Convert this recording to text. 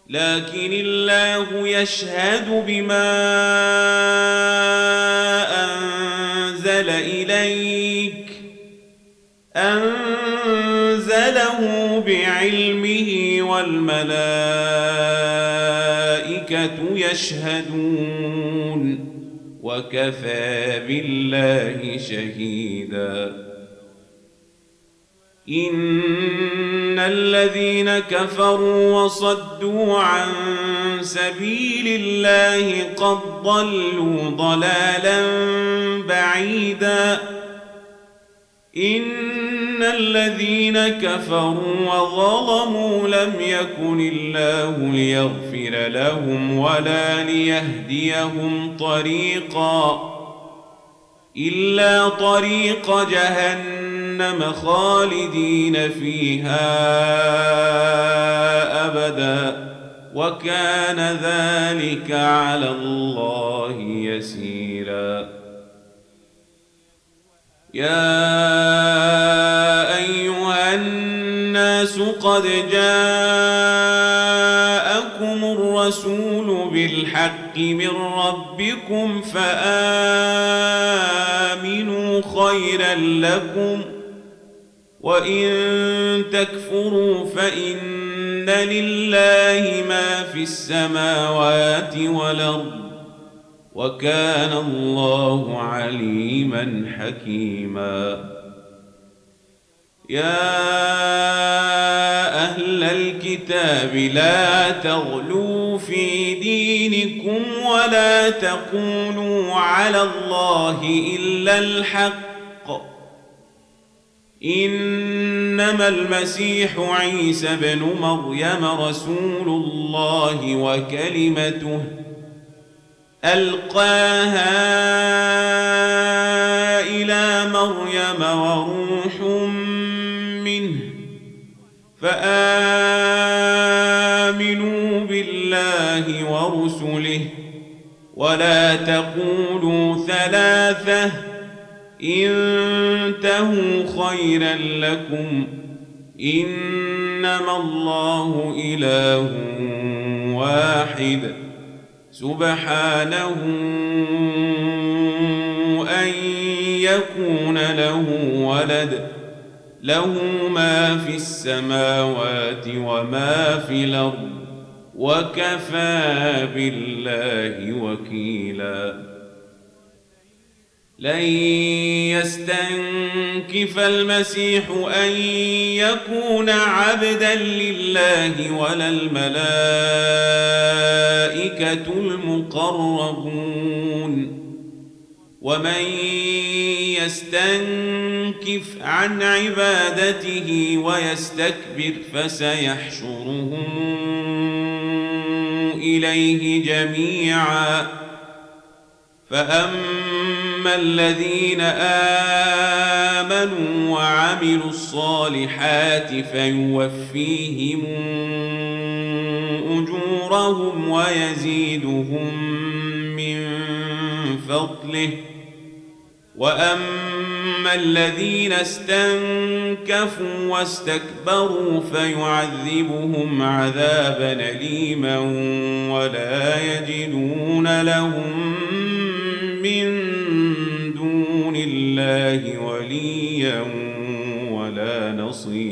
لكن الله يشهد بما أنزل إليك أنزله بعلمه والملائكة يشهدون وكفى بالله شهيدا إن الذين كفروا وصدوا عن سبيل الله قد ضلوا ضلالا بعيدا إن الذين كفروا وظلموا لم يكن الله ليغفر لهم ولا ليهديهم طريقا إلا طريق جهنم خالدين فيها أبدا وكان ذلك على الله يسيرا يا أيها الناس قد جاءكم الرسول بالحق من ربكم فآمنوا خيرا لكم وإن تكفروا فإن لله ما في السماوات والأرض وكان الله عليما حكيما يا أهل الكتاب لا تغلوا في دينكم ولا تقولوا على الله إلا الحق إنما المسيح عيسى بن مريم رسول الله وكلمته ألقاها إلى مريم وروح منه فآمنوا بالله ورسله ولا تقولوا ثلاثة انتهوا خيرا لكم إنما الله إله واحد سبحانه أن يكون له ولد له ما في السماوات وما في الأرض وكفى بالله وكيلا لن يستنكف المسيح أن يكون عبدا لله ولا الملائكة المقربون ومن يستنكف عن عبادته ويستكبر فسيحشرهم إليه جميعا فأما الذين آمنوا وعملوا الصالحات فيوفيهم أجورهم ويزيدهم من فضله وأما الذين استنكفوا واستكبروا فيعذبهم عذابا أليما ولا يجدون لهم من دون الله وليا ولا نصيرا